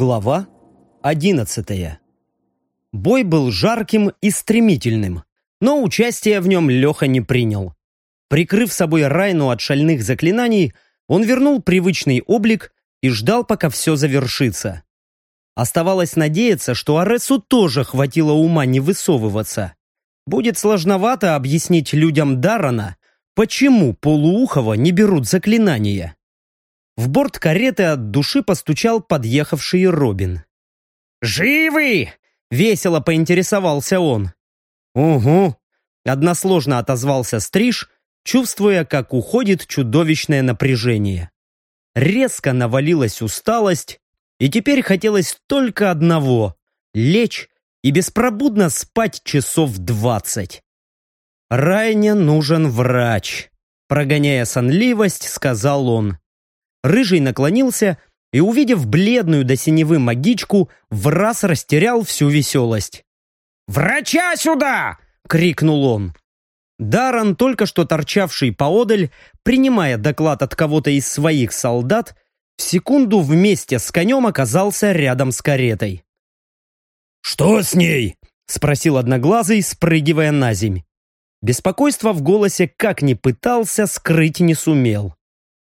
Глава 11. Бой был жарким и стремительным, но участия в нем Леха не принял. Прикрыв собой Райну от шальных заклинаний, он вернул привычный облик и ждал, пока все завершится. Оставалось надеяться, что Аресу тоже хватило ума не высовываться. Будет сложновато объяснить людям Даррена, почему Полуухова не берут заклинания. В борт кареты от души постучал подъехавший Робин. «Живы?» — весело поинтересовался он. «Угу», — односложно отозвался Стриж, чувствуя, как уходит чудовищное напряжение. Резко навалилась усталость, и теперь хотелось только одного — лечь и беспробудно спать часов 20. «Райне нужен врач», — прогоняя сонливость, сказал он. Рыжий наклонился и, увидев бледную до синевы магичку, враз растерял всю веселость. «Врача сюда!» — крикнул он. Даррен, только что торчавший поодаль, принимая доклад от кого-то из своих солдат, в секунду вместе с конем оказался рядом с каретой. «Что с ней?» — спросил Одноглазый, спрыгивая на земь. Беспокойство в голосе, как ни пытался, скрыть не сумел.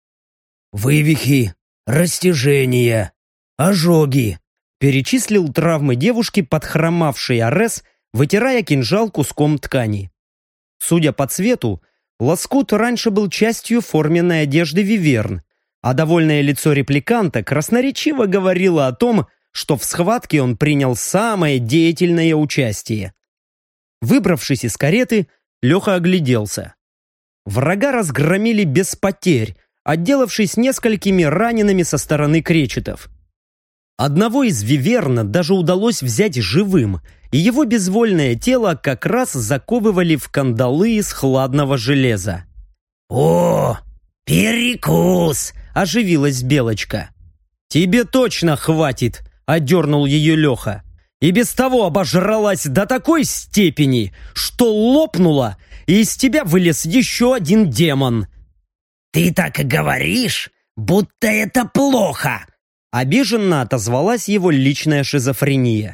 «Вывихи, растяжения, ожоги», — перечислил травмы девушки, подхромавший Арес, вытирая кинжал куском ткани. Судя по цвету, лоскут раньше был частью форменной одежды виверн, а довольное лицо репликанта красноречиво говорило о том, что в схватке он принял самое деятельное участие. Выбравшись из кареты, Леха огляделся. Врага разгромили без потерь, отделавшись несколькими ранеными со стороны кречетов. Одного из виверна даже удалось взять живым, и его безвольное тело как раз заковывали в кандалы из хладного железа. «О, перекус!» — оживилась Белочка. «Тебе точно хватит!» — одернул ее Леха. «И без того обожралась до такой степени, что лопнула, и из тебя вылез еще один демон!» «Ты так и говоришь, будто это плохо!» Обиженно отозвалась его личная шизофрения.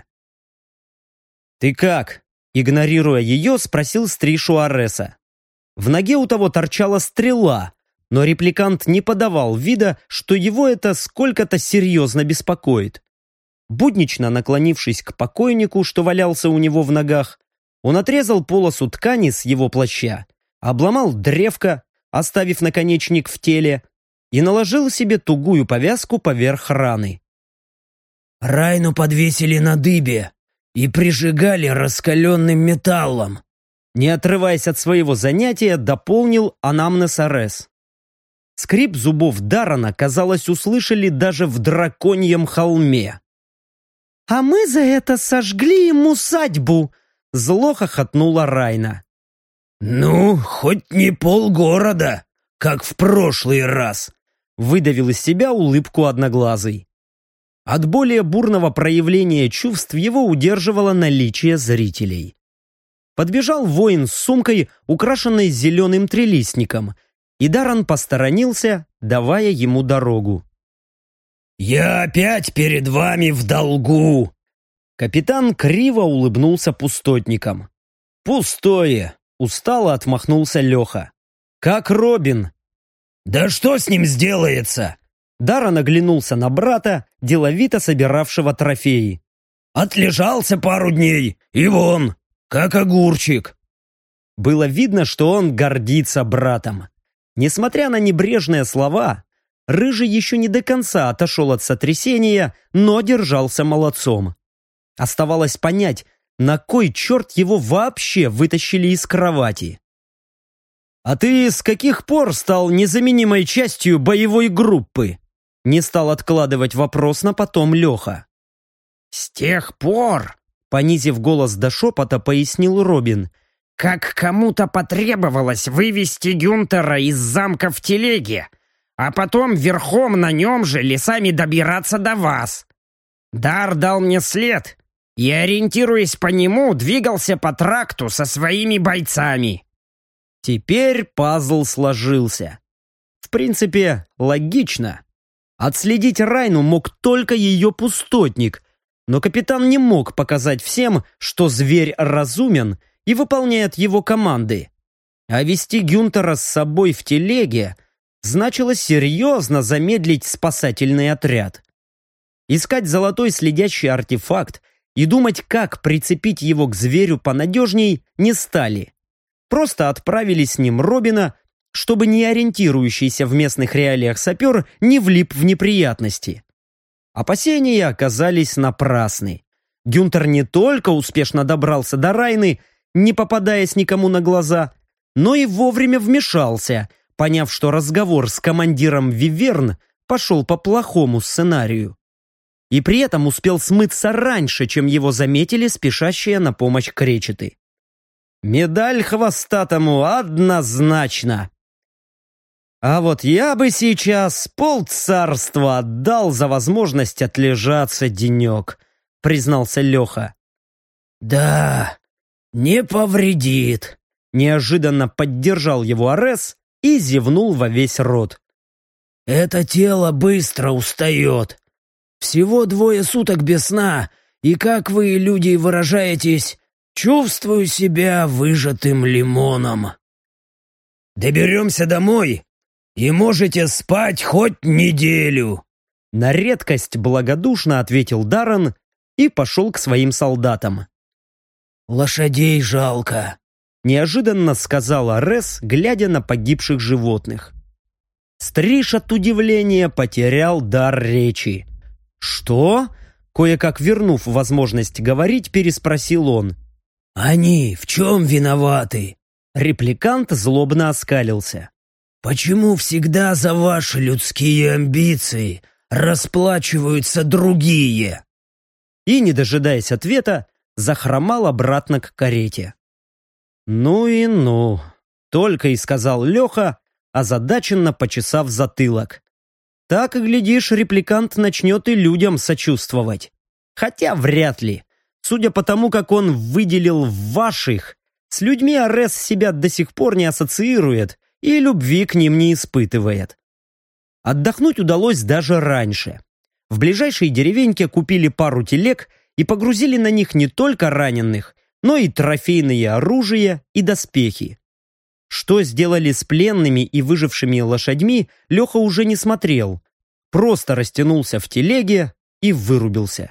«Ты как?» — игнорируя ее, спросил Стриж у Ареса. В ноге у того торчала стрела, но репликант не подавал вида, что его это сколько-то серьезно беспокоит. Буднично наклонившись к покойнику, что валялся у него в ногах, он отрезал полосу ткани с его плаща, обломал древко, оставив наконечник в теле, и наложил себе тугую повязку поверх раны. «Райну подвесили на дыбе и прижигали раскаленным металлом», не отрываясь от своего занятия, дополнил анамнез Арес. Скрип зубов Даррена, казалось, услышали даже в драконьем холме. «А мы за это сожгли им усадьбу!» — зло хохотнула Райна. «Ну, хоть не полгорода, как в прошлый раз», — выдавил из себя улыбку Одноглазый. От более бурного проявления чувств его удерживало наличие зрителей. Подбежал воин с сумкой, украшенной зеленым трилистником, и Даррен посторонился, давая ему дорогу. «Я опять перед вами в долгу!» Капитан криво улыбнулся пустотникам. «Пустое!» — устало отмахнулся Леха. «Как Робин!» «Да что с ним сделается?» Даррен оглянулся на брата, деловито собиравшего трофеи. «Отлежался пару дней, и вон, как огурчик!» Было видно, что он гордится братом. Несмотря на небрежные слова, Рыжий еще не до конца отошел от сотрясения, но держался молодцом. Оставалось понять, на кой черт его вообще вытащили из кровати. «А ты с каких пор стал незаменимой частью боевой группы?» Не стал откладывать вопрос на потом Леха. «С тех пор», — понизив голос до шепота, пояснил Робин, «как кому-то потребовалось вывести Гюнтера из замка в телеге, а потом верхом на нем же лесами добираться до вас. Дар дал мне след, и, ориентируясь по нему, двигался по тракту со своими бойцами». Теперь пазл сложился. В принципе, логично. Отследить Райну мог только ее пустотник, но капитан не мог показать всем, что зверь разумен и выполняет его команды. А вести Гюнтера с собой в телеге значило серьезно замедлить спасательный отряд. Искать золотой следящий артефакт и думать, как прицепить его к зверю понадежней, не стали. Просто отправили с ним Робина, чтобы не ориентирующийся в местных реалиях сапер не влип в неприятности. Опасения оказались напрасны. Гюнтер не только успешно добрался до Райны, не попадаясь никому на глаза, но и вовремя вмешался, поняв, что разговор с командиром Виверн пошел по плохому сценарию. И при этом успел смыться раньше, чем его заметили спешащие на помощь кречеты. Медаль хвостатому однозначно. А вот я бы сейчас полцарства отдал за возможность отлежаться денек, признался Леха. Да, не повредит. Неожиданно поддержал его Арес и зевнул во весь рот. Это тело быстро устает. Всего 2 суток без сна, и, как вы, люди, выражаетесь, чувствую себя выжатым лимоном. Доберемся домой, и можете спать хоть неделю. На редкость благодушно ответил Даррен и пошел к своим солдатам. Лошадей жалко, неожиданно сказал Арес, глядя на погибших животных. Стриж от удивления потерял дар речи. «Что?» — кое-как вернув возможность говорить, переспросил он. «Они в чем виноваты?» Репликант злобно оскалился. «Почему всегда за ваши людские амбиции расплачиваются другие?» И, не дожидаясь ответа, захромал обратно к карете. «Ну и ну», — только и сказал Леха, озадаченно почесав затылок. Так и глядишь, репликант начнет и людям сочувствовать. Хотя вряд ли. Судя по тому, как он выделил ваших, с людьми Арес себя до сих пор не ассоциирует и любви к ним не испытывает. Отдохнуть удалось даже раньше. В ближайшей деревеньке купили пару телег и погрузили на них не только раненых, но и трофейные оружие и доспехи. Что сделали с пленными и выжившими лошадьми, Леха уже не смотрел. Просто растянулся в телеге и вырубился.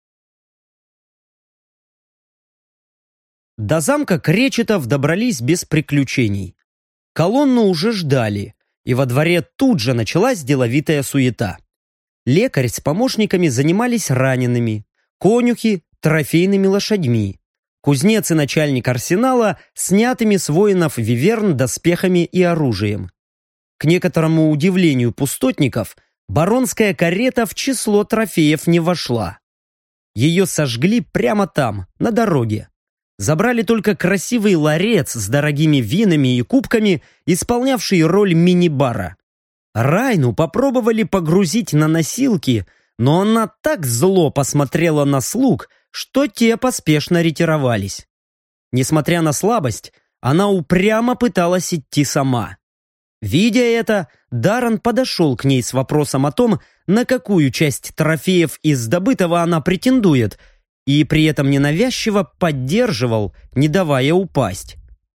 До замка кречетов добрались без приключений. Колонну уже ждали, и во дворе тут же началась деловитая суета. Лекарь с помощниками занимались ранеными, конюхи – трофейными лошадьми. Кузнец и начальник арсенала снятыми с воинов Виверн доспехами и оружием. К некоторому удивлению пустотников, баронская карета в число трофеев не вошла. Ее сожгли прямо там, на дороге. Забрали только красивый ларец с дорогими винами и кубками, исполнявший роль мини-бара. Райну попробовали погрузить на носилки, но она так зло посмотрела на слуг, что те поспешно ретировались. Несмотря на слабость, она упрямо пыталась идти сама. Видя это, Даррен подошел к ней с вопросом о том, на какую часть трофеев из добытого она претендует, и при этом ненавязчиво поддерживал, не давая упасть.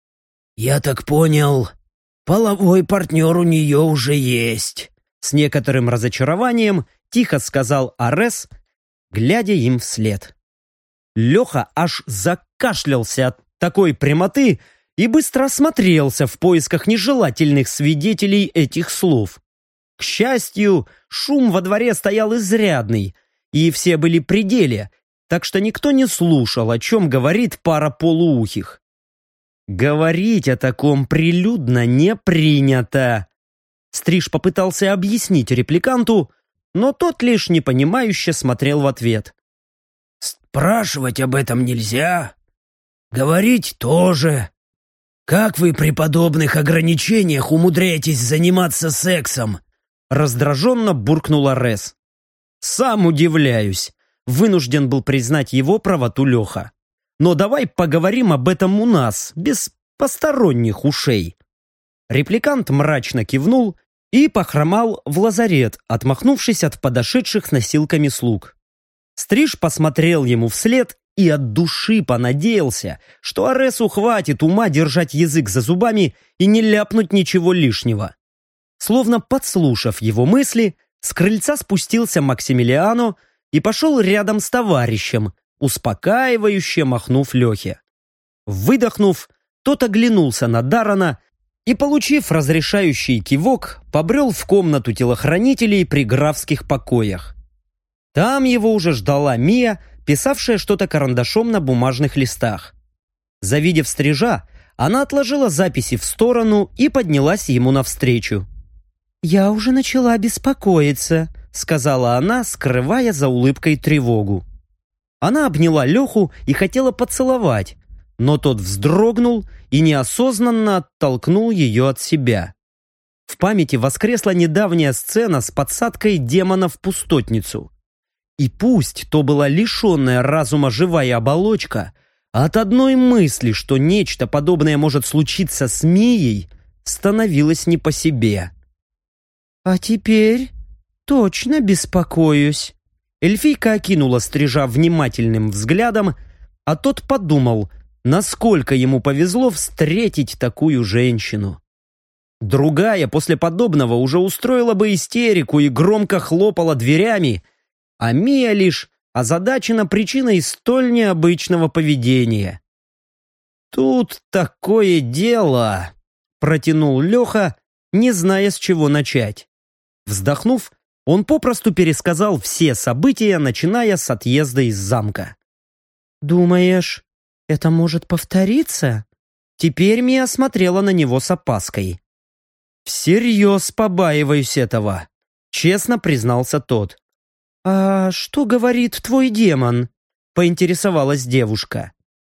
«Я так понял, половой партнер у нее уже есть», с некоторым разочарованием тихо сказал Арес, глядя им вслед. Леха аж закашлялся от такой прямоты и быстро осмотрелся в поисках нежелательных свидетелей этих слов. К счастью, шум во дворе стоял изрядный, и все были при деле, так что никто не слушал, о чем говорит пара полуухих. Говорить о таком прилюдно не принято. Стриж попытался объяснить репликанту, но тот лишь непонимающе смотрел в ответ. «Спрашивать об этом нельзя. Говорить тоже. Как вы при подобных ограничениях умудряетесь заниматься сексом?» Раздраженно буркнул Арес. «Сам удивляюсь», — вынужден был признать его правоту Леха. «Но давай поговорим об этом у нас, без посторонних ушей». Репликант мрачно кивнул и похромал в лазарет, отмахнувшись от подошедших носилками слуг. Стриж посмотрел ему вслед и от души понадеялся, что Аресу хватит ума держать язык за зубами и не ляпнуть ничего лишнего. Словно подслушав его мысли, с крыльца спустился Максимилиано и пошел рядом с товарищем, успокаивающе махнув Лехе. Выдохнув, тот оглянулся на Даррена и, получив разрешающий кивок, побрел в комнату телохранителей при графских покоях. Там его уже ждала Мия, писавшая что-то карандашом на бумажных листах. Завидев Стрижа, она отложила записи в сторону и поднялась ему навстречу. «Я уже начала беспокоиться», — сказала она, скрывая за улыбкой тревогу. Она обняла Леху и хотела поцеловать, но тот вздрогнул и неосознанно оттолкнул ее от себя. В памяти воскресла недавняя сцена с подсадкой демона в пустотницу. И пусть то была лишенная разума живая оболочка, от одной мысли, что нечто подобное может случиться с Мией, становилось не по себе. «А теперь точно беспокоюсь». Эльфийка окинула Стрижа внимательным взглядом, а тот подумал, насколько ему повезло встретить такую женщину. Другая после подобного уже устроила бы истерику и громко хлопала дверями, а Мия лишь озадачена причиной столь необычного поведения. «Тут такое дело», — протянул Леха, не зная, с чего начать. Вздохнув, он попросту пересказал все события, начиная с отъезда из замка. «Думаешь, это может повториться?» Теперь Мия смотрела на него с опаской. «Всерьез побаиваюсь этого», — честно признался тот. «А что говорит твой демон?» — поинтересовалась девушка.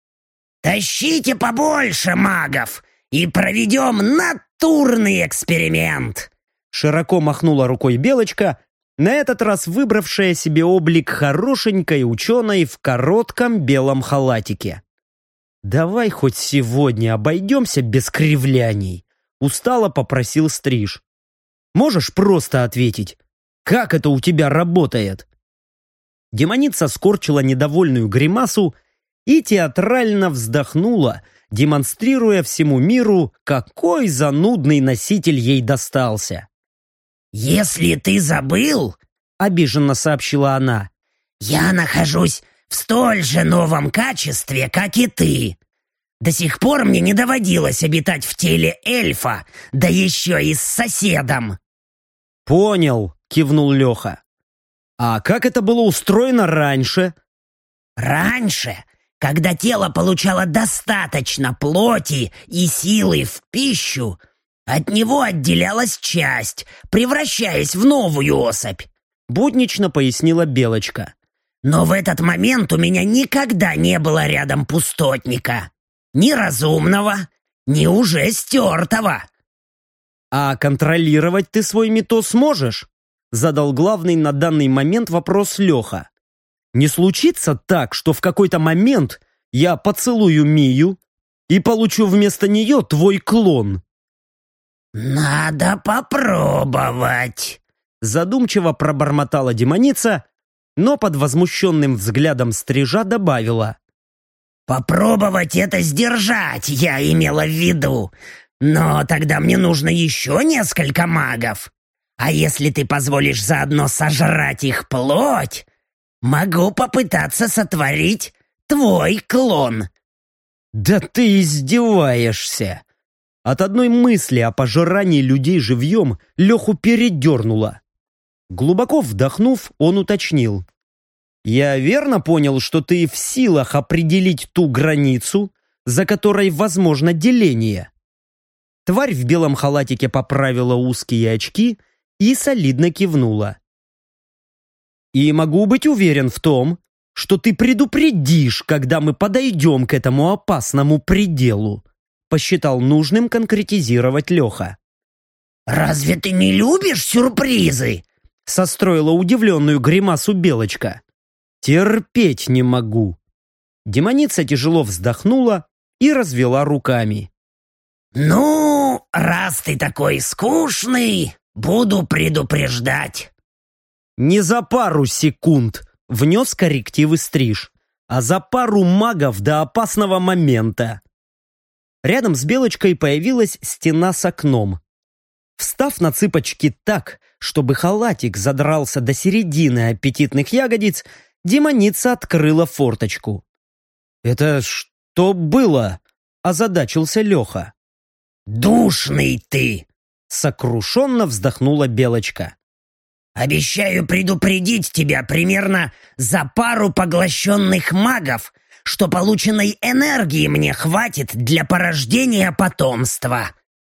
«Тащите побольше магов и проведем натурный эксперимент!» Широко махнула рукой Белочка, на этот раз выбравшая себе облик хорошенькой ученой в коротком белом халатике. «Давай хоть сегодня обойдемся без кривляний», — устало попросил Стриж. «Можешь просто ответить, как это у тебя работает?» Демоница скорчила недовольную гримасу и театрально вздохнула, демонстрируя всему миру, какой занудный носитель ей достался. «Если ты забыл, — обиженно сообщила она, — я нахожусь в столь же новом качестве, как и ты. До сих пор мне не доводилось обитать в теле эльфа, да еще и с соседом». «Понял», — кивнул Леха. «А как это было устроено раньше?» «Раньше, когда тело получало достаточно плоти и силы в пищу, от него отделялась часть, превращаясь в новую особь», — буднично пояснила Белочка. «Но в этот момент у меня никогда не было рядом пустотника. Ни разумного, ни уже стертого». «А контролировать ты свой метоз сможешь?» — задал главный на данный момент вопрос Леха. «Не случится так, что в какой-то момент я поцелую Мию и получу вместо нее твой клон?» «Надо попробовать», — задумчиво пробормотала демоница, но под возмущенным взглядом Стрижа добавила. «Попробовать это сдержать, я имела в виду. Но тогда мне нужно еще несколько магов. А если ты позволишь заодно сожрать их плоть, могу попытаться сотворить твой клон». «Да ты издеваешься!» От одной мысли о пожирании людей живьем Леху передернуло. Глубоко вдохнув, он уточнил. «Я верно понял, что ты в силах определить ту границу, за которой возможно деление?» Тварь в белом халатике поправила узкие очки и солидно кивнула. «И могу быть уверен в том, что ты предупредишь, когда мы подойдем к этому опасному пределу», посчитал нужным конкретизировать Леха. «Разве ты не любишь сюрпризы?» состроила удивленную гримасу Белочка. «Терпеть не могу». Демоница тяжело вздохнула и развела руками. «Ну, раз ты такой скучный, Буду предупреждать». Не за пару секунд внес коррективы Стриж, а за пару магов до опасного момента. Рядом с Белочкой появилась стена с окном. Встав на цыпочки так, чтобы халатик задрался до середины аппетитных ягодиц, демоница открыла форточку. «Это что было?» – озадачился Леха. «Душный ты!» – сокрушенно вздохнула Белочка. «Обещаю предупредить тебя примерно за пару поглощенных магов, что полученной энергии мне хватит для порождения потомства».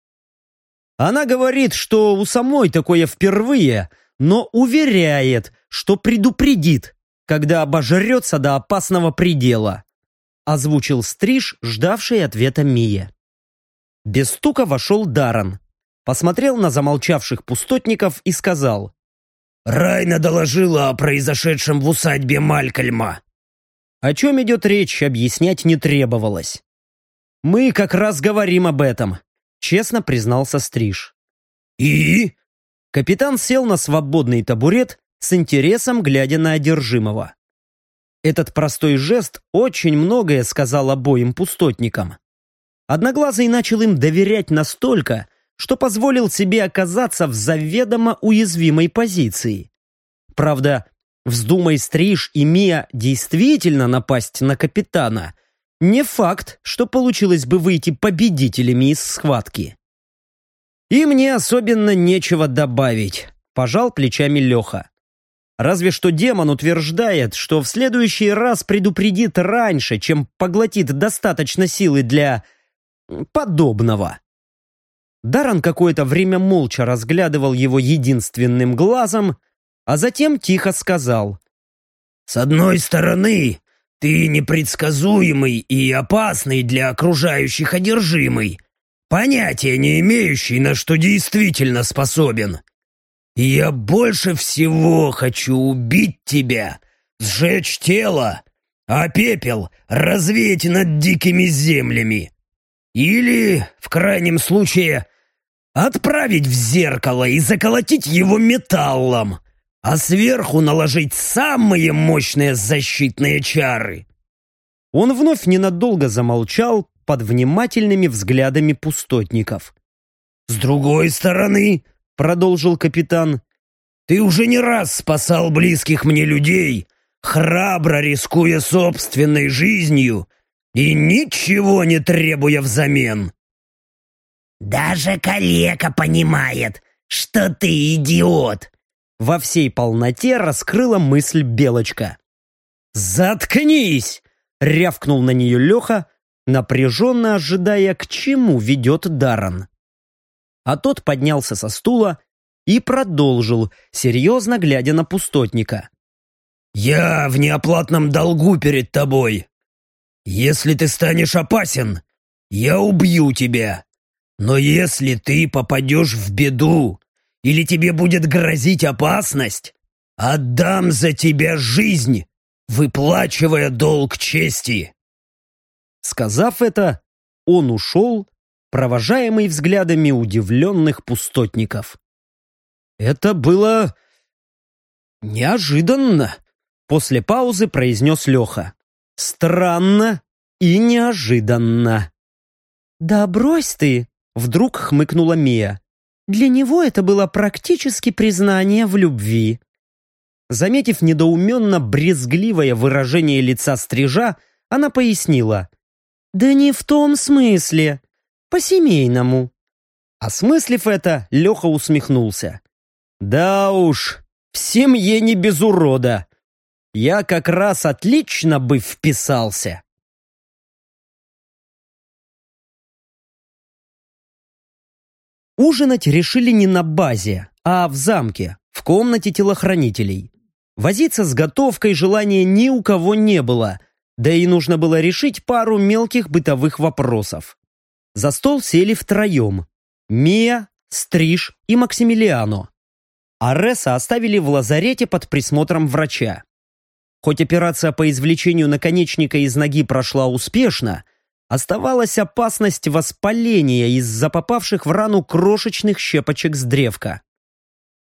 Она говорит, что у самой такое впервые, но уверяет, что предупредит, когда обожрется до опасного предела. Озвучил Стриж, ждавший ответа Мия. Без стука вошел Даррен, посмотрел на замолчавших пустотников и сказал: «Райна доложила о произошедшем в усадьбе Малькольма». О чем идет речь, объяснять не требовалось. «Мы как раз говорим об этом», — честно признался Стриж. «И?» Капитан сел на свободный табурет, с интересом глядя на одержимого. Этот простой жест очень многое сказал обоим пустотникам. Одноглазый начал им доверять настолько, что позволил себе оказаться в заведомо уязвимой позиции. Правда, вздумай Стриж и Мия действительно напасть на капитана, не факт, что получилось бы выйти победителями из схватки. «И мне особенно нечего добавить», – пожал плечами Леха. Разве что демон утверждает, что в следующий раз предупредит раньше, чем поглотит достаточно силы для подобного. Даррен какое-то время молча разглядывал его единственным глазом, а затем тихо сказал: «С одной стороны, ты непредсказуемый и опасный для окружающих одержимый, понятия не имеющий, на что действительно способен. И я больше всего хочу убить тебя, сжечь тело, а пепел развеять над дикими землями. Или, в крайнем случае, отправить в зеркало и заколотить его металлом, а сверху наложить самые мощные защитные чары». Он вновь ненадолго замолчал под внимательными взглядами пустотников. «С другой стороны, — продолжил капитан, — ты уже не раз спасал близких мне людей, храбро рискуя собственной жизнью и ничего не требуя взамен». «Даже калека понимает, что ты идиот!» Во всей полноте раскрыла мысль Белочка. «Заткнись!» — рявкнул на нее Леха, напряженно ожидая, к чему ведет Даррен. А тот поднялся со стула и продолжил, серьезно глядя на пустотника. «Я в неоплатном долгу перед тобой. Если ты станешь опасен, я убью тебя. Но если ты попадешь в беду или тебе будет грозить опасность, отдам за тебя жизнь, выплачивая долг чести». Сказав это, он ушел, провожаемый взглядами удивленных пустотников. «Это было неожиданно», — после паузы произнес Леха. «Странно и неожиданно». «Да брось ты!» — вдруг хмыкнула Мия. «Для него это было практически признание в любви». Заметив недоуменно-брезгливое выражение лица Стрижа, она пояснила: «Да не в том смысле. По-семейному». Осмыслив это, Леха усмехнулся. «Да уж, в семье не без урода. Я как раз отлично бы вписался». Ужинать решили не на базе, а в замке, в комнате телохранителей. Возиться с готовкой желания ни у кого не было, да и нужно было решить пару мелких бытовых вопросов. За стол сели втроем: Мия, Стриж и Максимилиано. Ареса оставили в лазарете под присмотром врача. Хоть операция по извлечению наконечника из ноги прошла успешно, оставалась опасность воспаления из-за попавших в рану крошечных щепочек с древка.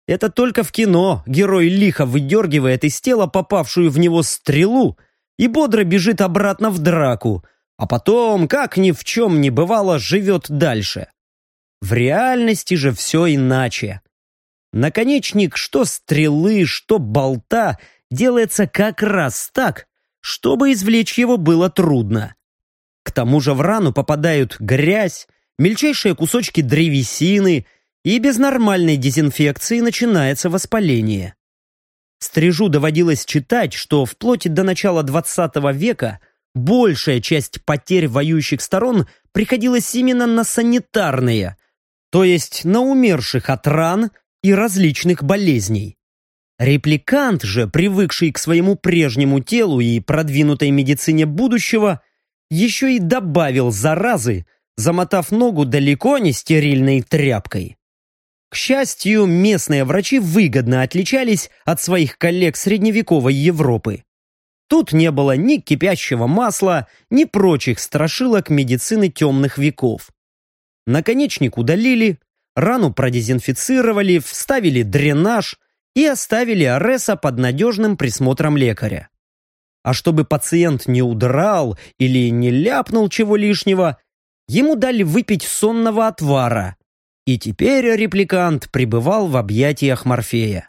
Это только в кино герой лихо выдергивает из тела попавшую в него стрелу и бодро бежит обратно в драку, а потом, как ни в чем не бывало, живет дальше. В реальности же все иначе. Наконечник что стрелы, что болта делается как раз так, чтобы извлечь его было трудно. К тому же в рану попадают грязь, мельчайшие кусочки древесины, и без нормальной дезинфекции начинается воспаление. Стрижу доводилось читать, что вплоть до начала 20 века большая часть потерь воюющих сторон приходилась именно на санитарные, то есть на умерших от ран и различных болезней. Репликант же, привыкший к своему прежнему телу и продвинутой медицине будущего, еще и добавил заразы, замотав ногу далеко не стерильной тряпкой. К счастью, местные врачи выгодно отличались от своих коллег средневековой Европы. Тут не было ни кипящего масла, ни прочих страшилок медицины темных веков. Наконечник удалили, рану продезинфицировали, вставили дренаж и оставили Ареса под надежным присмотром лекаря. А чтобы пациент не удрал или не ляпнул чего лишнего, ему дали выпить сонного отвара, и теперь репликант пребывал в объятиях Морфея.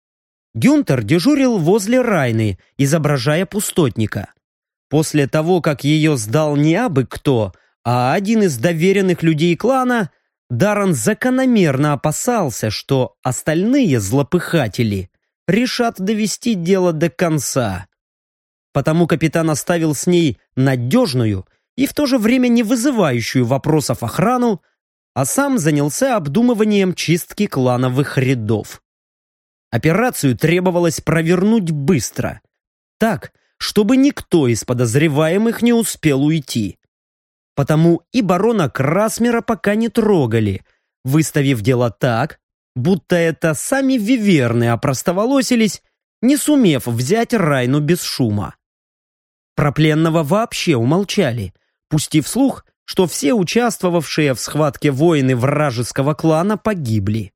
Гюнтер дежурил возле Райны, изображая пустотника. После того, как ее сдал не абы кто, а один из доверенных людей клана, Даррен закономерно опасался, что остальные злопыхатели решат довести дело до конца. Потому капитан оставил с ней надежную и в то же время не вызывающую вопросов охрану, а сам занялся обдумыванием чистки клановых рядов. Операцию требовалось провернуть быстро, так, чтобы никто из подозреваемых не успел уйти. Потому и барона Красмера пока не трогали, выставив дело так, будто это сами виверны опростоволосились, не сумев взять Райну без шума. Про пленного вообще умолчали, пустив слух, что все участвовавшие в схватке воины вражеского клана погибли.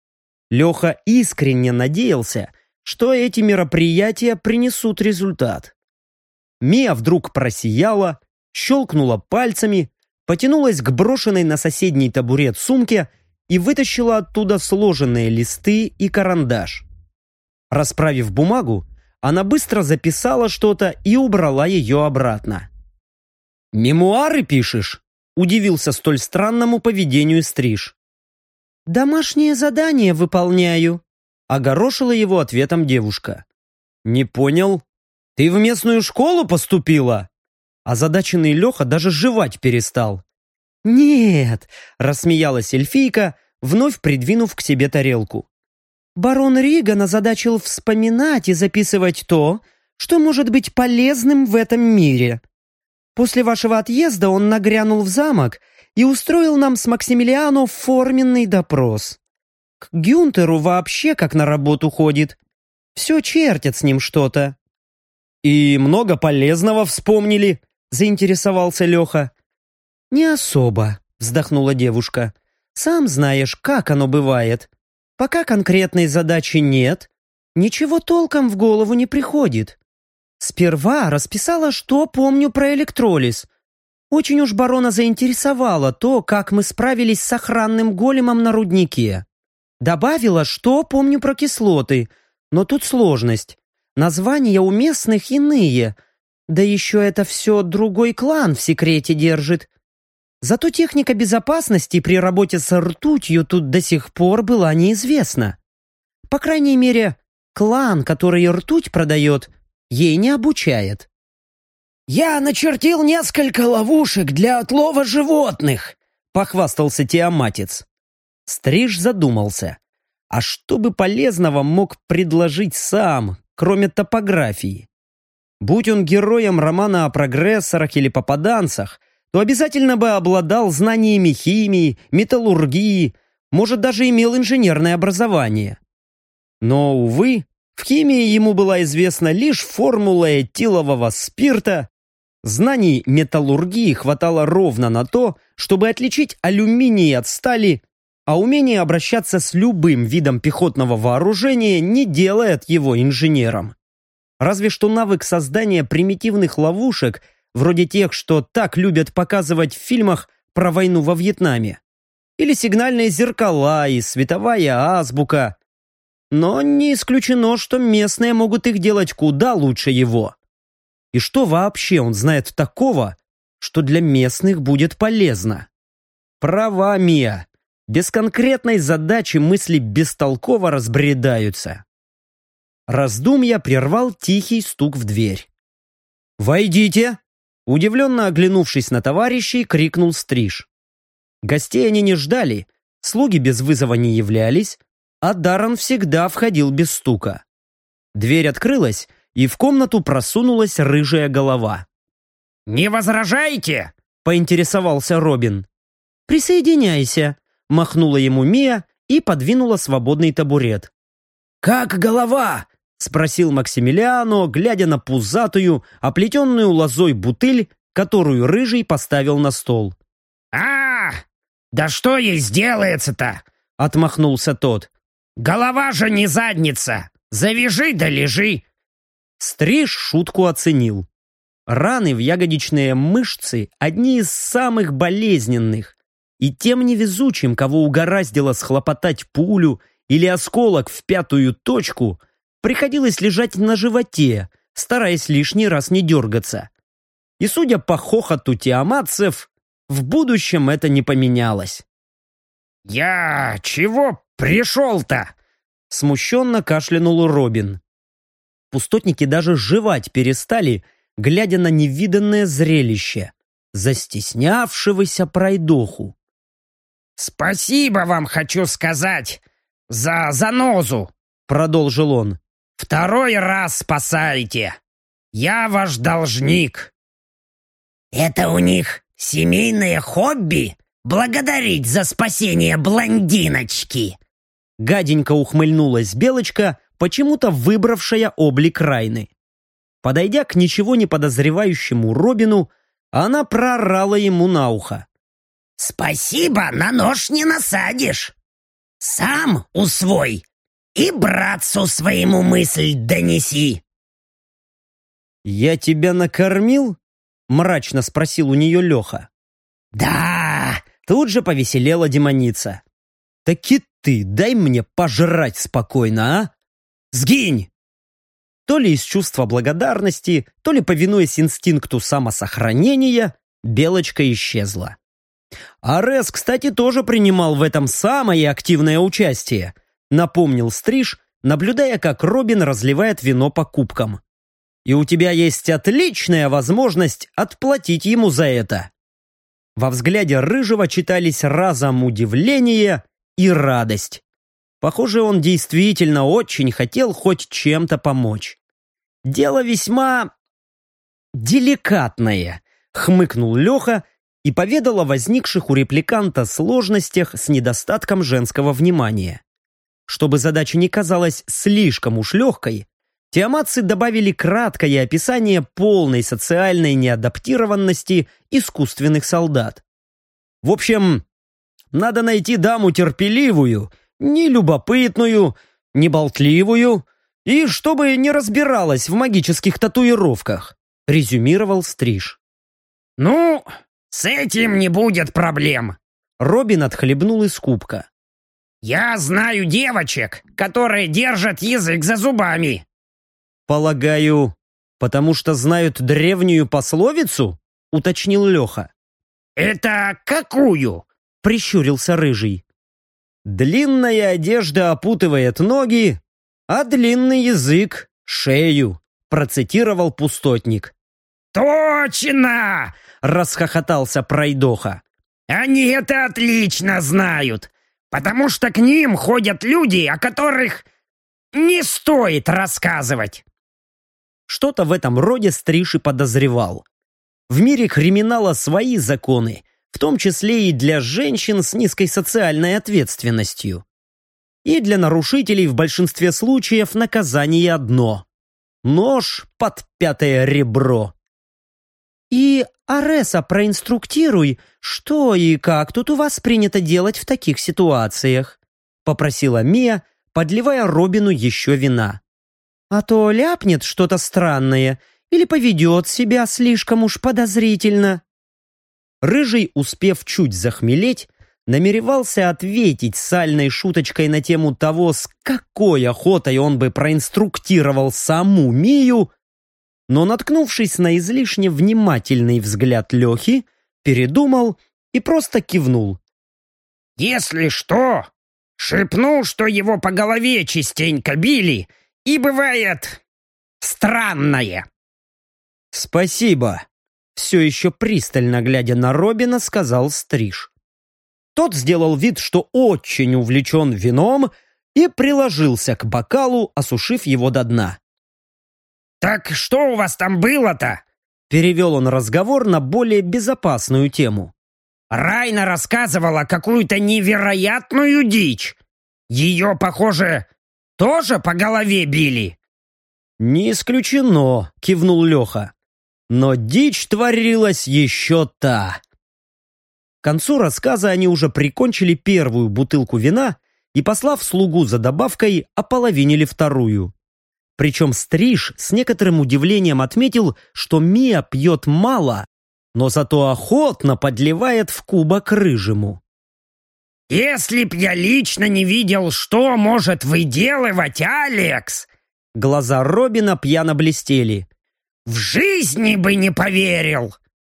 Леха искренне надеялся, что эти мероприятия принесут результат. Мия вдруг просияла, щелкнула пальцами, потянулась к брошенной на соседний табурет сумке и вытащила оттуда сложенные листы и карандаш. Расправив бумагу, она быстро записала что-то и убрала ее обратно. «Мемуары пишешь?» – удивился столь странному поведению Стриж. «Домашнее задание выполняю», – огорошила его ответом девушка. «Не понял. Ты в местную школу поступила?» Озадаченный Леха даже жевать перестал. «Нет», – рассмеялась эльфийка, вновь придвинув к себе тарелку. «Барон Риган озадачил вспоминать и записывать то, что может быть полезным в этом мире. После вашего отъезда он нагрянул в замок и устроил нам с Максимилиано форменный допрос. К Гюнтеру вообще как на работу ходит. Все чертят с ним что-то». «И много полезного вспомнили?» – заинтересовался Леха. «Не особо», – вздохнула девушка. «Сам знаешь, как оно бывает. Пока конкретной задачи нет, ничего толком в голову не приходит. Сперва расписала, что помню про электролиз. Очень уж барона заинтересовало то, как мы справились с охранным големом на руднике. Добавила, что помню про кислоты, но тут сложность. Названия у местных иные, да еще это все другой клан в секрете держит. Зато техника безопасности при работе с ртутью тут до сих пор была неизвестна. По крайней мере, клан, который ртуть продает, ей не обучает. «Я начертил несколько ловушек для отлова животных», — похвастался Тиаматец. Стриж задумался. А что бы полезного мог предложить сам, кроме топографии? Будь он героем романа о прогрессорах или попаданцах, то обязательно бы обладал знаниями химии, металлургии, может, даже имел инженерное образование. Но, увы, в химии ему была известна лишь формула этилового спирта. Знаний металлургии хватало ровно на то, чтобы отличить алюминий от стали, а умение обращаться с любым видом пехотного вооружения не делает его инженером. Разве что навык создания примитивных ловушек, вроде тех, что так любят показывать в фильмах про войну во Вьетнаме. Или сигнальные зеркала и световая азбука. Но не исключено, что местные могут их делать куда лучше его. И что вообще он знает такого, что для местных будет полезно? Права, Мия. Без конкретной задачи мысли бестолково разбредаются. Раздумья прервал тихий стук в дверь. «Войдите!» Удивленно оглянувшись на товарищей, крикнул Стриж. Гостей они не ждали, слуги без вызова не являлись, а Даррен всегда входил без стука. Дверь открылась, и в комнату просунулась рыжая голова. «Не возражаете?» — поинтересовался Робин. «Присоединяйся», — махнула ему Мия и подвинула свободный табурет. «Как голова?» — спросил Максимилиано, глядя на пузатую, оплетенную лозой бутыль, которую Рыжий поставил на стол. Да что ей сделается-то?» — отмахнулся тот. «Голова же не задница! Завяжи да лежи!» Стриж шутку оценил. Раны в ягодичные мышцы одни из самых болезненных, и тем невезучим, кого угораздило схлопотать пулю или осколок в пятую точку, приходилось лежать на животе, стараясь лишний раз не дергаться. И, судя по хохоту тиаматцев, в будущем это не поменялось. «Я чего пришел-то?» Смущенно кашлянул Робин. Пустотники даже жевать перестали, глядя на невиданное зрелище, застеснявшегося пройдоху. «Спасибо вам хочу сказать за занозу», — продолжил он. «Второй раз спасаете. Я ваш должник». «Это у них семейное хобби? Благодарить за спасение блондиночки!» Гаденько ухмыльнулась Белочка, почему-то выбравшая облик Райны. Подойдя к ничего не подозревающему Робину, она проорала ему на ухо. «Спасибо, на нож не насадишь. Сам усвой и братцу своему мысль донеси». «Я тебя накормил?» — мрачно спросил у нее Леха. «Да!» — тут же повеселела демоница. «Так и ты дай мне пожрать спокойно, а? Сгинь!» То ли из чувства благодарности, то ли повинуясь инстинкту самосохранения, Белочка исчезла. Арес, кстати, тоже принимал в этом самое активное участие, напомнил Стриж, наблюдая, как Робин разливает вино по кубкам. И у тебя есть отличная возможность отплатить ему за это. Во взгляде Рыжего читались разом удивление и радость. Похоже, он действительно очень хотел хоть чем-то помочь. Дело весьма деликатное, хмыкнул Леха и поведал о возникших у репликанта сложностях с недостатком женского внимания. Чтобы задача не казалась слишком уж легкой, тиаматцы добавили краткое описание полной социальной неадаптированности искусственных солдат. В общем, надо найти даму терпеливую, не любопытную, не болтливую и чтобы не разбиралась в магических татуировках, резюмировал Стриж. «Ну, с этим не будет проблем», — Робин отхлебнул из кубка. «Я знаю девочек, которые держат язык за зубами». «Полагаю, потому что знают древнюю пословицу?» — уточнил Леха. «Это какую?» — прищурился Рыжий. «Длинная одежда опутывает ноги, а длинный язык — шею», — процитировал пустотник. «Точно!» — расхохотался пройдоха. «Они это отлично знают, потому что к ним ходят люди, о которых не стоит рассказывать». Что-то в этом роде Стриж и подозревал. В мире криминала свои законы, в том числе и для женщин с низкой социальной ответственностью. И для нарушителей в большинстве случаев наказание одно – нож под пятое ребро. И Ареса проинструктируй, что и как тут у вас принято делать в таких ситуациях», попросила Мия, подливая Робину еще вина. «А то ляпнет что-то странное или поведет себя слишком уж подозрительно». Рыжий, успев чуть захмелеть, намеревался ответить сальной шуточкой на тему того, с какой охотой он бы проинструктировал саму Мию, но, наткнувшись на излишне внимательный взгляд Лехи, передумал и просто кивнул. «Если что, шепну, что его по голове частенько били, и бывает странное». «Спасибо», — все еще пристально глядя на Робина, сказал Стриж. Тот сделал вид, что очень увлечен вином, и приложился к бокалу, осушив его до дна. «Так что у вас там было-то?» Перевел он разговор на более безопасную тему. «Райна рассказывала какую-то невероятную дичь. Ее, похоже, тоже по голове били?» «Не исключено», — кивнул Леха. «Но дичь творилась еще та». К концу рассказа они уже прикончили первую бутылку вина и, послав слугу за добавкой, ополовинили вторую. Причем Стриж с некоторым удивлением отметил, что Мия пьет мало, но зато охотно подливает в кубок Рыжему. «Если б я лично не видел, что может выделывать Алекс!» Глаза Робина пьяно блестели. «В жизни бы не поверил!»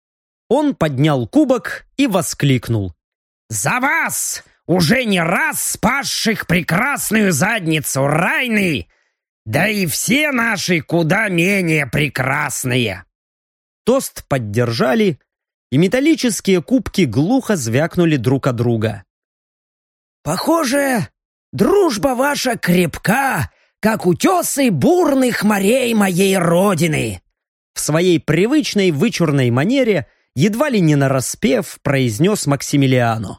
Он поднял кубок и воскликнул. «За вас, уже не раз спасших прекрасную задницу Райны! Да и все наши куда менее прекрасные!» Тост поддержали, и металлические кубки глухо звякнули друг о друга. «Похоже, дружба ваша крепка, как утесы бурных морей моей родины!» В своей привычной вычурной манере, едва ли не нараспев, произнес Максимилиано.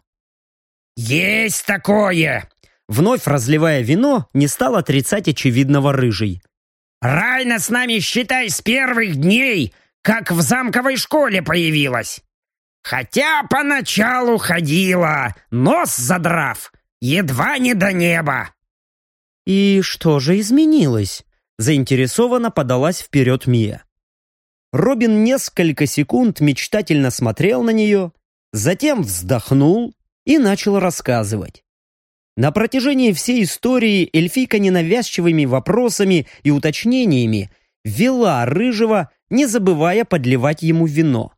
«Есть такое!» Вновь разливая вино, не стал отрицать очевидного Рыжий. «Райна с нами, считай, с первых дней, как в замковой школе появилась. Хотя поначалу ходила, нос задрав, едва не до неба». «И что же изменилось?» Заинтересованно подалась вперед Мия. Робин несколько секунд мечтательно смотрел на нее, затем вздохнул и начал рассказывать. На протяжении всей истории эльфийка ненавязчивыми вопросами и уточнениями вела Рыжего, не забывая подливать ему вино.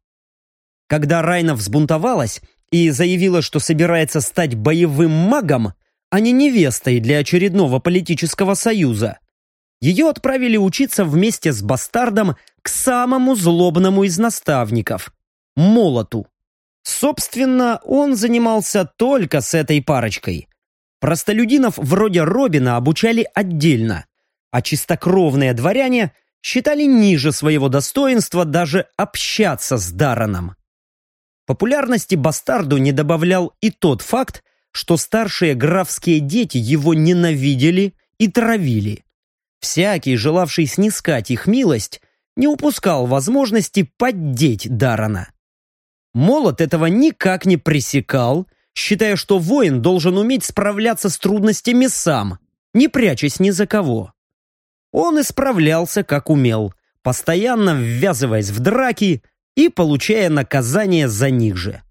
Когда Райна взбунтовалась и заявила, что собирается стать боевым магом, а не невестой для очередного политического союза, ее отправили учиться вместе с бастардом к самому злобному из наставников – Молоту. Собственно, он занимался только с этой парочкой. Простолюдинов вроде Робина обучали отдельно, а чистокровные дворяне считали ниже своего достоинства даже общаться с Дараном. Популярности бастарду не добавлял и тот факт, что старшие графские дети его ненавидели и травили. Всякий, желавший снискать их милость, не упускал возможности поддеть Дарана. Молот этого никак не пресекал, считая, что воин должен уметь справляться с трудностями сам, не прячась ни за кого. Он и справлялся как умел, постоянно ввязываясь в драки и получая наказание за них же.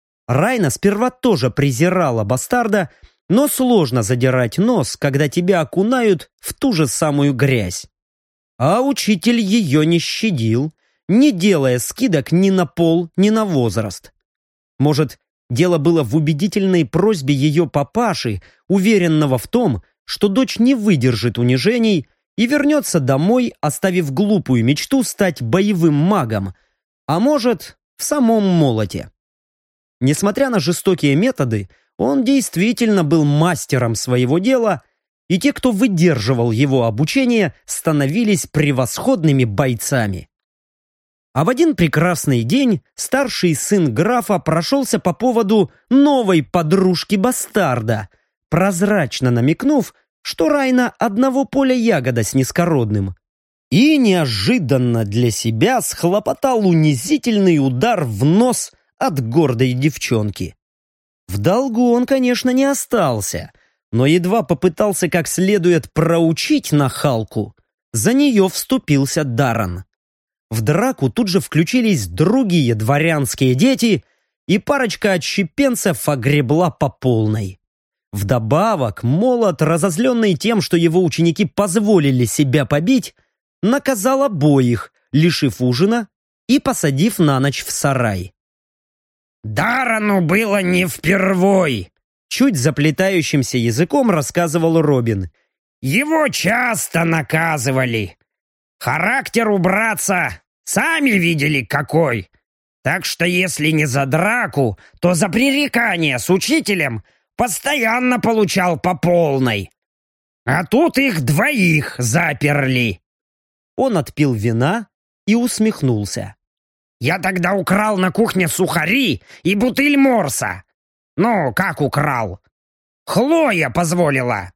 Райна сперва тоже презирала бастарда, но сложно задирать нос, когда тебя окунают в ту же самую грязь. А учитель ее не щадил, не делая скидок ни на пол, ни на возраст. Может, дело было в убедительной просьбе ее папаши, уверенного в том, что дочь не выдержит унижений и вернется домой, оставив глупую мечту стать боевым магом, а может, в самом Молоте. Несмотря на жестокие методы, он действительно был мастером своего дела, и те, кто выдерживал его обучение, становились превосходными бойцами. А в один прекрасный день старший сын графа прошелся по поводу новой подружки бастарда, прозрачно намекнув, что Райна одного поля ягода с низкородным. и неожиданно для себя схлопотал унизительный удар в нос от гордой девчонки. В долгу он, конечно, не остался, но едва попытался как следует проучить нахалку, за нее вступился Даррен. В драку тут же включились другие дворянские дети, и парочка отщепенцев огребла по полной. Вдобавок, молот, разозленный тем, что его ученики позволили себя побить, наказал обоих, лишив ужина и посадив на ночь в сарай. «Даррену было не впервой», — чуть заплетающимся языком рассказывал Робин. «Его часто наказывали. Характер у братца сами видели какой. Так что если не за драку, то за пререкание с учителем постоянно получал по полной. А тут их двоих заперли». Он отпил вина и усмехнулся. «Я тогда украл на кухне сухари и бутыль морса. Ну, как украл? Хлоя позволила».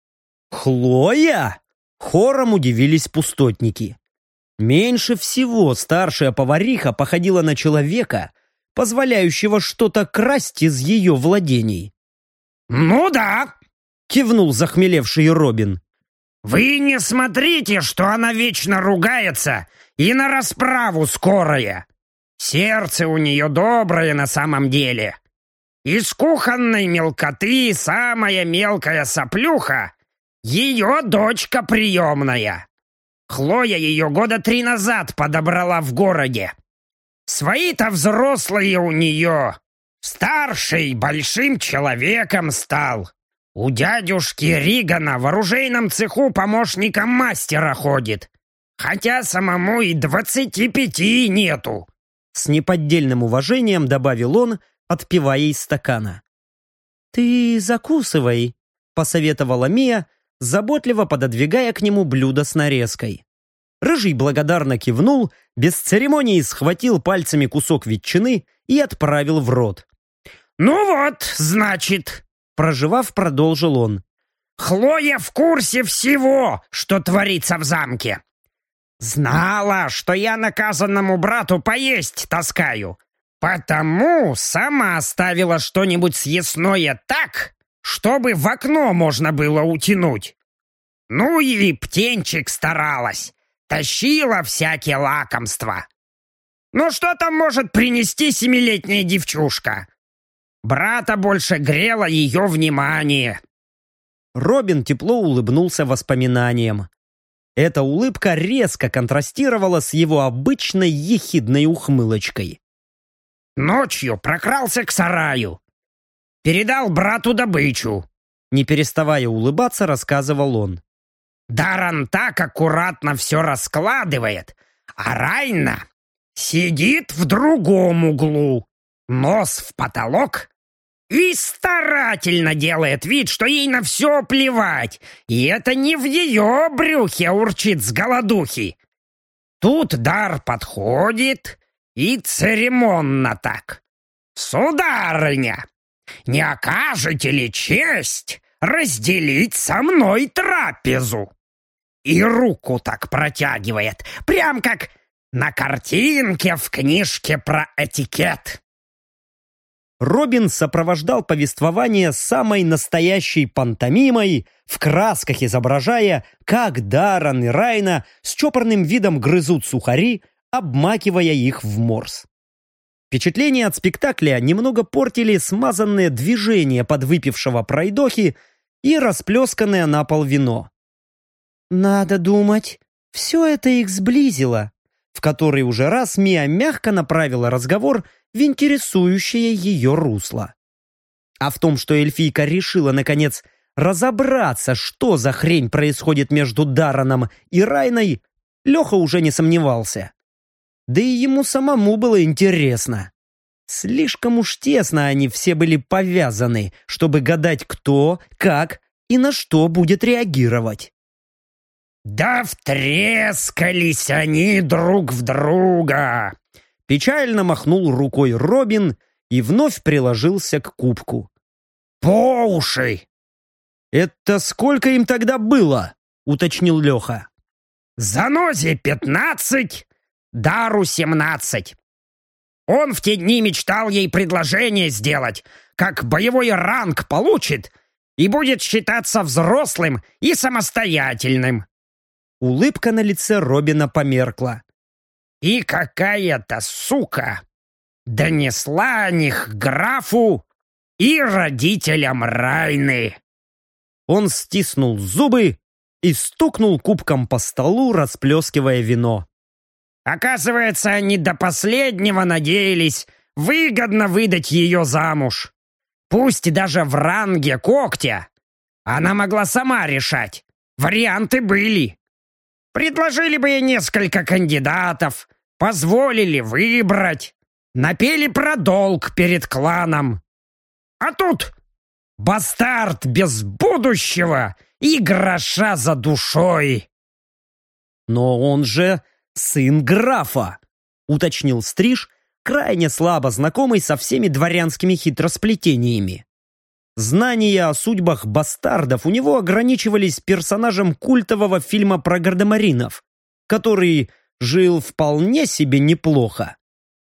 «Хлоя?» — хором удивились пустотники. Меньше всего старшая повариха походила на человека, позволяющего что-то красть из ее владений. «Ну да», — кивнул захмелевший Робин. «Вы не смотрите, что она вечно ругается и на расправу скорая. Сердце у нее доброе на самом деле. Из кухонной мелкоты самая мелкая соплюха — ее дочка приемная. Хлоя ее года 3 назад подобрала в городе. Свои-то взрослые у нее. Старший большим человеком стал. У дядюшки Ригана в оружейном цеху помощником мастера ходит. Хотя самому и 25 нету». С неподдельным уважением добавил он, отпивая из стакана. «Ты закусывай», — посоветовала Мия, заботливо пододвигая к нему блюдо с нарезкой. Рыжий благодарно кивнул, без церемонии схватил пальцами кусок ветчины и отправил в рот. «Ну вот, значит», — прожевав, продолжил он. «Хлоя в курсе всего, что творится в замке. Знала, что я наказанному брату поесть таскаю, потому сама оставила что-нибудь съестное так, чтобы в окно можно было утянуть. Ну и птенчик старалась, тащила всякие лакомства. Ну что там может принести 7-летняя девчушка? Брата больше грело ее внимание». Робин тепло улыбнулся воспоминаниям. Эта улыбка резко контрастировала с его обычной ехидной ухмылочкой. «Ночью прокрался к сараю. Передал брату добычу». Не переставая улыбаться, рассказывал он. Даррен так аккуратно все раскладывает, а Райна сидит в другом углу, нос в потолок, и старательно делает вид, что ей на все плевать, и это не в ее брюхе урчит с голодухи. Тут Дар подходит и церемонно так: «Сударыня, не окажете ли честь разделить со мной трапезу?» И руку так протягивает, прям как на картинке в книжке про этикет. Робин сопровождал повествование самой настоящей пантомимой, в красках изображая, как Даррен и Райна с чопорным видом грызут сухари, обмакивая их в морс. Впечатление от спектакля немного портили смазанные движения подвыпившего пройдохи и расплесканное на пол вино. «Надо думать, все это их сблизило», в который уже раз Мия мягко направила разговор в интересующее ее русло. А в том, что эльфийка решила, наконец, разобраться, что за хрень происходит между Дарреном и Райной, Леха уже не сомневался. Да и ему самому было интересно. Слишком уж тесно они все были повязаны, чтобы гадать, кто, как и на что будет реагировать. «Да втрескались они друг в друга!» Печально махнул рукой Робин и вновь приложился к кубку. «По уши!» «Это сколько им тогда было?» — уточнил Леха. Занозе 15, Дару 17. Он в те дни мечтал ей предложение сделать, как боевой ранг получит и будет считаться взрослым и самостоятельным. Улыбка на лице Робина померкла. И какая-то сука донесла о них графу и родителям Райны. Он стиснул зубы и стукнул кубком по столу, расплескивая вино. Оказывается, они до последнего надеялись выгодно выдать ее замуж. Пусть даже в ранге когтя. Она могла сама решать. Варианты были. Предложили бы ей несколько кандидатов, позволили выбрать, напели про долг перед кланом. А тут бастард без будущего и гроша за душой. Но он же сын графа, уточнил Стриж, крайне слабо знакомый со всеми дворянскими хитросплетениями. Знания о судьбах бастардов у него ограничивались персонажем культового фильма про гардемаринов, который жил вполне себе неплохо.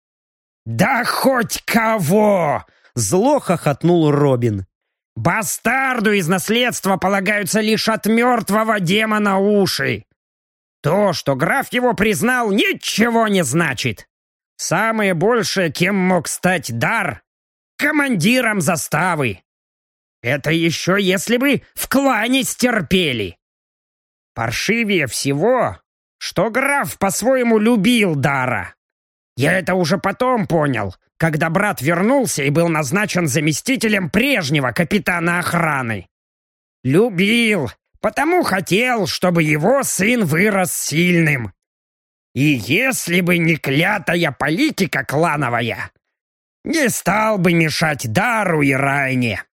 «Да хоть кого!» — зло хохотнул Робин. «Бастарду из наследства полагаются лишь от мертвого демона уши. То, что граф его признал, ничего не значит. Самое большее, кем мог стать Дар — командиром заставы. Это еще если бы в клане стерпели. Паршивее всего, что граф по-своему любил Дара. Я это уже потом понял, когда брат вернулся и был назначен заместителем прежнего капитана охраны. Любил, потому хотел, чтобы его сын вырос сильным. И если бы не клятая политика клановая, не стал бы мешать Дару и Райне».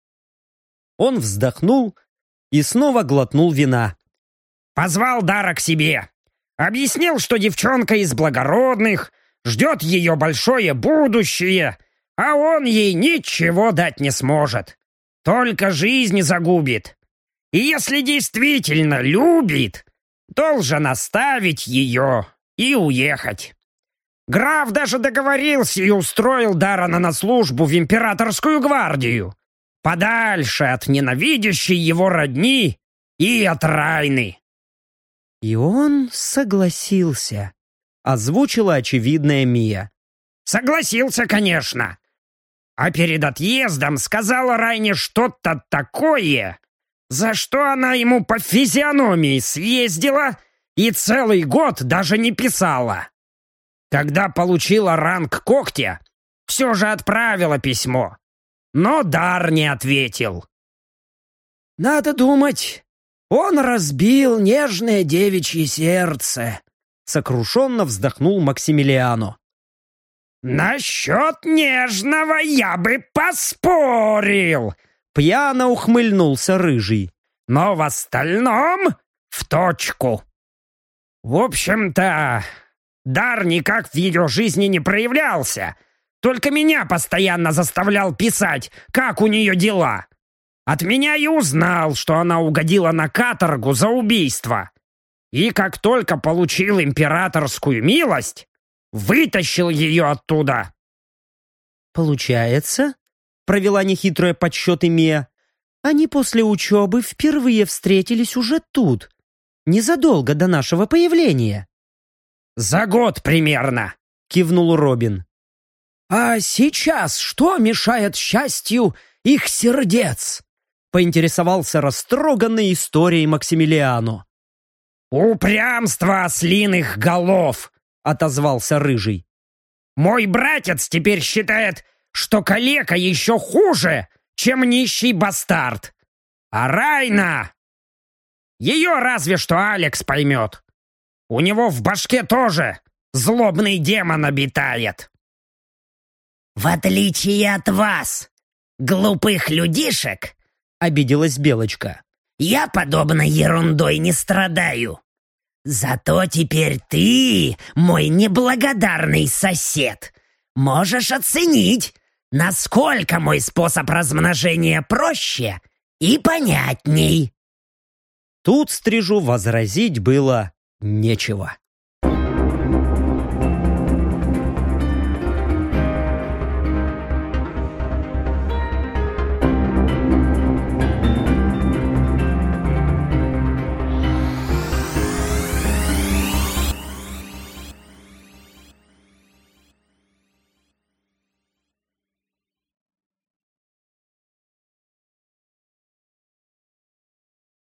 Он вздохнул и снова глотнул вина. Позвал Дара к себе. Объяснил, что девчонка из благородных, ждет ее большое будущее, а он ей ничего дать не сможет. Только жизнь загубит. И если действительно любит, должен оставить ее и уехать. Граф даже договорился и устроил Дарана на службу в императорскую гвардию. Подальше от ненавидящей его родни и от Райны. И он согласился, озвучила очевидная Мия. Согласился, конечно. А перед отъездом сказала Райне что-то такое, за что она ему по физиономии съездила и целый год даже не писала. Когда получила ранг когтя, все же отправила письмо. Но Дар не ответил. «Надо думать, он разбил нежное девичье сердце», — сокрушенно вздохнул Максимилиано. «Насчет нежного я бы поспорил», — пьяно ухмыльнулся Рыжий. «но в остальном в точку. В общем-то, Дар никак в ее жизни не проявлялся, только меня постоянно заставлял писать, как у нее дела. От меня и узнал, что она угодила на каторгу за убийство. И как только получил императорскую милость, вытащил ее оттуда». «Получается, — провела нехитрые подсчеты Мия, — они после учебы впервые встретились уже тут, незадолго до нашего появления». «За год примерно», — кивнул Робин. «А сейчас что мешает счастью их сердец?» — поинтересовался растроганный историей Максимилиано. «Упрямство ослиных голов», — отозвался Рыжий. «Мой братец теперь считает, что калека еще хуже, чем нищий бастард. А Райна... Ее разве что Алекс поймет. У него в башке тоже злобный демон обитает». «В отличие от вас, глупых людишек, — обиделась Белочка, — я подобной ерундой не страдаю. Зато теперь ты, мой неблагодарный сосед, можешь оценить, насколько мой способ размножения проще и понятней». Тут Стрижу возразить было нечего.